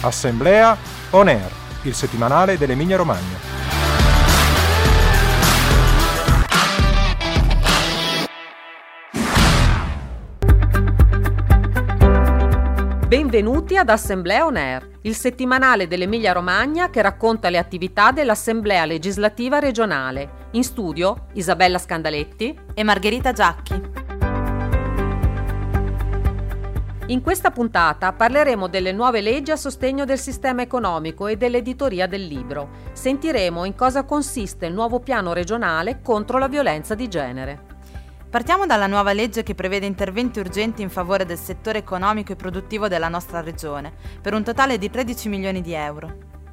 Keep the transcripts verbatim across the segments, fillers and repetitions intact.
Assemblea On Air, il settimanale dell'Emilia Romagna. Benvenuti ad Assemblea On Air, il settimanale dell'Emilia Romagna che racconta le attività dell'Assemblea legislativa regionale. In studio Isabella Scandaletti e Margherita Giacchi. In questa puntata parleremo delle nuove leggi a sostegno del sistema economico e dell'editoria del libro. Sentiremo in cosa consiste il nuovo piano regionale contro la violenza di genere. Partiamo dalla nuova legge che prevede interventi urgenti in favore del settore economico e produttivo della nostra regione, per un totale di tredici milioni di euro.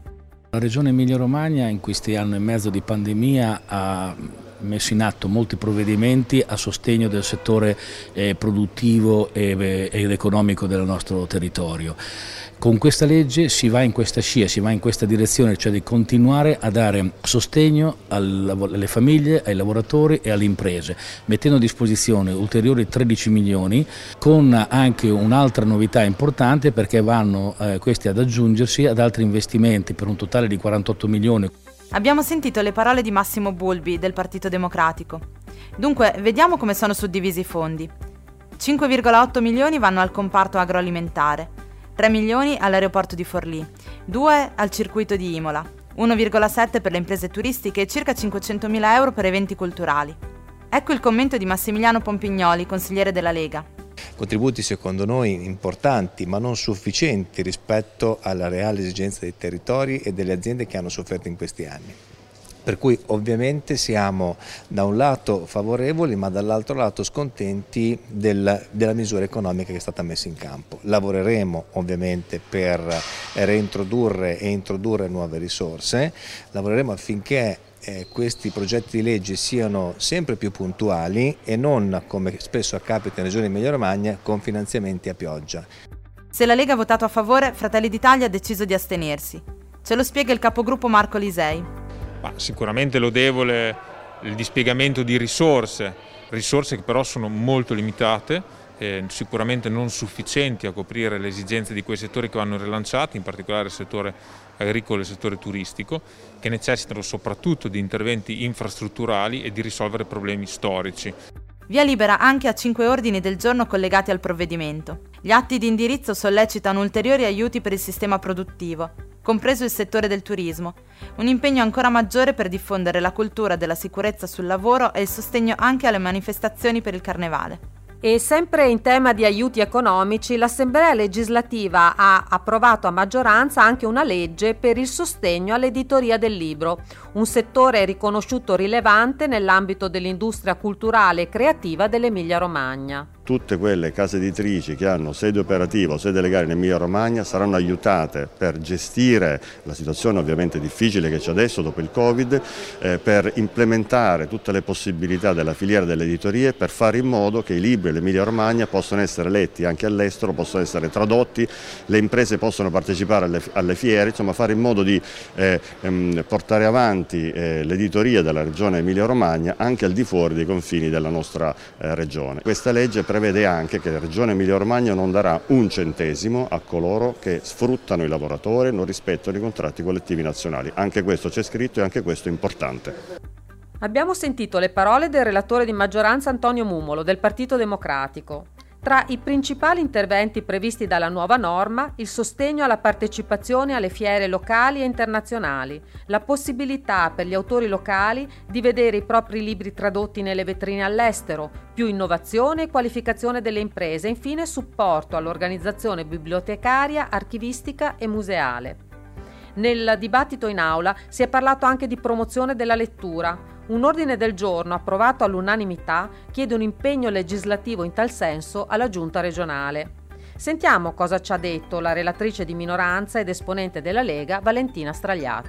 La Regione Emilia-Romagna in questi anni e mezzo di pandemia ha messo in atto molti provvedimenti a sostegno del settore eh, produttivo e, ed economico del nostro territorio. Con questa legge si va in questa scia, si va in questa direzione, cioè di continuare a dare sostegno alle famiglie, ai lavoratori e alle imprese, mettendo a disposizione ulteriori tredici milioni, con anche un'altra novità importante perché vanno eh, questi ad aggiungersi ad altri investimenti per un totale di quarantotto milioni. Abbiamo sentito le parole di Massimo Bulbi del Partito Democratico. Dunque, vediamo come sono suddivisi i fondi. cinque virgola otto milioni vanno al comparto agroalimentare, tre milioni all'aeroporto di Forlì, due al circuito di Imola, uno virgola sette per le imprese turistiche e circa cinquecentomila euro per eventi culturali. Ecco il commento di Massimiliano Pompignoli, consigliere della Lega. Contributi secondo noi importanti ma non sufficienti rispetto alla reale esigenza dei territori e delle aziende che hanno sofferto in questi anni. Per cui ovviamente siamo da un lato favorevoli ma dall'altro lato scontenti del, della misura economica che è stata messa in campo. Lavoreremo ovviamente per reintrodurre e introdurre nuove risorse, lavoreremo affinché eh, questi progetti di legge siano sempre più puntuali e non, come spesso capita in Regione Emilia-Romagna, con finanziamenti a pioggia. Se la Lega ha votato a favore, Fratelli d'Italia ha deciso di astenersi. Ce lo spiega il capogruppo Marco Lisei. Ma sicuramente lodevole il dispiegamento di risorse, risorse che però sono molto limitate, eh, sicuramente non sufficienti a coprire le esigenze di quei settori che vanno rilanciati, in particolare il settore agricolo e il settore turistico, che necessitano soprattutto di interventi infrastrutturali e di risolvere problemi storici. Via libera anche a cinque ordini del giorno collegati al provvedimento. Gli atti di indirizzo sollecitano ulteriori aiuti per il sistema produttivo, compreso il settore del turismo, un impegno ancora maggiore per diffondere la cultura della sicurezza sul lavoro e il sostegno anche alle manifestazioni per il Carnevale. E sempre in tema di aiuti economici, l'Assemblea legislativa ha approvato a maggioranza anche una legge per il sostegno all'editoria del libro, un settore riconosciuto rilevante nell'ambito dell'industria culturale e creativa dell'Emilia-Romagna. Tutte quelle case editrici che hanno sede operativa o sede legale in Emilia-Romagna saranno aiutate per gestire la situazione ovviamente difficile che c'è adesso dopo il Covid, eh, per implementare tutte le possibilità della filiera delle editorie per fare in modo che i libri dell'Emilia-Romagna possano essere letti anche all'estero, possono essere tradotti, le imprese possono partecipare alle, alle fiere, insomma fare in modo di eh, ehm, portare avanti eh, l'editoria della regione Emilia-Romagna anche al di fuori dei confini della nostra eh, regione. Questa legge prevede anche che la Regione Emilia-Romagna non darà un centesimo a coloro che sfruttano i lavoratori e non rispettano i contratti collettivi nazionali. Anche questo c'è scritto e anche questo è importante. Abbiamo sentito le parole del relatore di maggioranza Antonio Mumolo del Partito Democratico. Tra i principali interventi previsti dalla nuova norma, il sostegno alla partecipazione alle fiere locali e internazionali, la possibilità per gli autori locali di vedere i propri libri tradotti nelle vetrine all'estero, più innovazione e qualificazione delle imprese, e infine supporto all'organizzazione bibliotecaria, archivistica e museale. Nel dibattito in aula si è parlato anche di promozione della lettura. Un ordine del giorno approvato all'unanimità chiede un impegno legislativo in tal senso alla Giunta regionale. Sentiamo cosa ci ha detto la relatrice di minoranza ed esponente della Lega, Valentina Stragliati.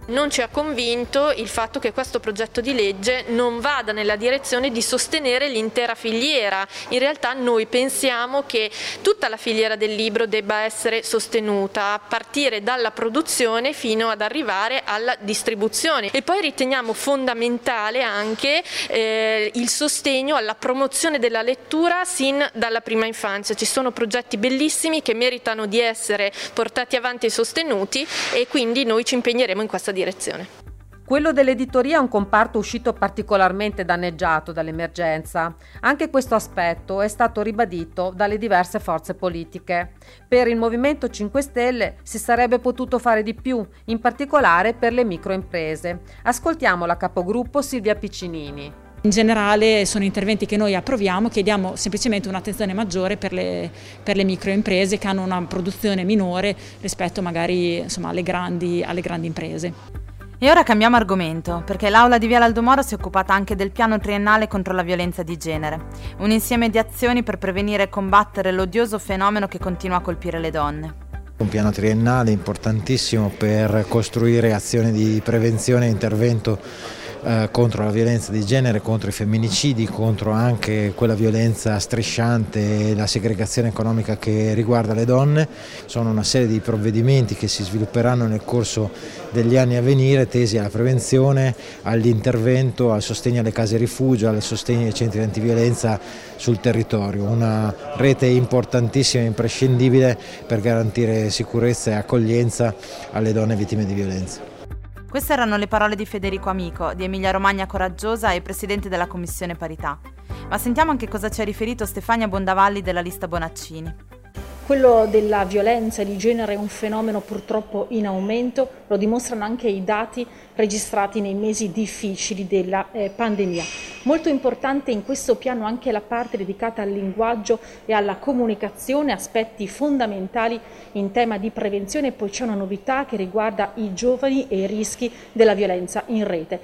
Non ci ha convinto il fatto che questo progetto di legge non vada nella direzione di sostenere l'intera filiera. In realtà noi pensiamo che tutta la filiera del libro debba essere sostenuta, a partire dalla produzione fino ad arrivare alla distribuzione. E poi riteniamo fondamentale anche eh, il sostegno alla promozione della lettura sin dalla prima infanzia. Ci sono progetti bellissimi che meritano di essere portati avanti e sostenuti, e quindi noi ci impegneremo in questa direzione. Quello dell'editoria è un comparto uscito particolarmente danneggiato dall'emergenza. Anche questo aspetto è stato ribadito dalle diverse forze politiche. Per il Movimento cinque Stelle si sarebbe potuto fare di più, in particolare per le microimprese. Ascoltiamo la capogruppo Silvia Piccinini. In generale sono interventi che noi approviamo, chiediamo semplicemente un'attenzione maggiore per le, per le microimprese che hanno una produzione minore rispetto magari insomma, alle, grandi, alle grandi imprese. E ora cambiamo argomento, perché l'Aula di Viale Aldomoro si è occupata anche del piano triennale contro la violenza di genere, un insieme di azioni per prevenire e combattere l'odioso fenomeno che continua a colpire le donne. Un piano triennale importantissimo per costruire azioni di prevenzione e intervento eh, contro la violenza di genere, contro i femminicidi, contro anche quella violenza strisciante e la segregazione economica che riguarda le donne. Sono una serie di provvedimenti che si svilupperanno nel corso degli anni a venire, tesi alla prevenzione, all'intervento, al sostegno alle case rifugio, al sostegno ai centri antiviolenza sul territorio. Una rete importantissima e imprescindibile per garantire sicurezza e accoglienza alle donne vittime di violenza. Queste erano le parole di Federico Amico, di Emilia Romagna Coraggiosa e presidente della Commissione Parità. Ma sentiamo anche cosa ci ha riferito Stefania Bondavalli della lista Bonaccini. Quello della violenza di genere è un fenomeno purtroppo in aumento, lo dimostrano anche i dati registrati nei mesi difficili della eh, pandemia. Molto importante in questo piano anche la parte dedicata al linguaggio e alla comunicazione, aspetti fondamentali in tema di prevenzione, e poi c'è una novità che riguarda i giovani e i rischi della violenza in rete.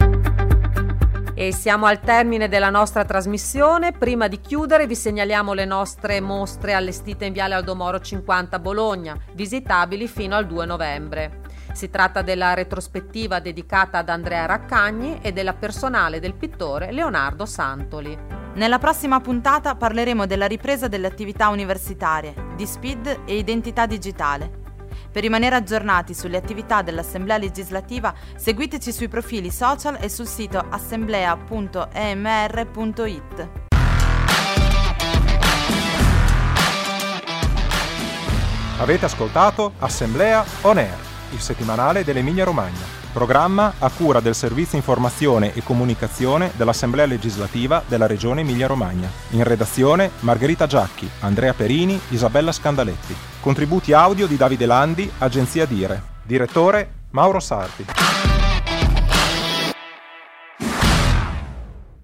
E siamo al termine della nostra trasmissione. Prima di chiudere vi segnaliamo le nostre mostre allestite in Viale Aldomoro cinquanta a Bologna, visitabili fino al due novembre. Si tratta della retrospettiva dedicata ad Andrea Raccagni e della personale del pittore Leonardo Santoli. Nella prossima puntata parleremo della ripresa delle attività universitarie, di S P I D e identità digitale. Per rimanere aggiornati sulle attività dell'Assemblea legislativa, seguiteci sui profili social e sul sito assemblea punto e m r punto i t. Avete ascoltato Assemblea On Air, il settimanale dell'Emilia Romagna, programma a cura del Servizio Informazione e Comunicazione dell'Assemblea legislativa della Regione Emilia Romagna. In redazione Margherita Giacchi, Andrea Perini, Isabella Scandaletti. Contributi audio di Davide Landi, Agenzia Dire. Direttore Mauro Sarti.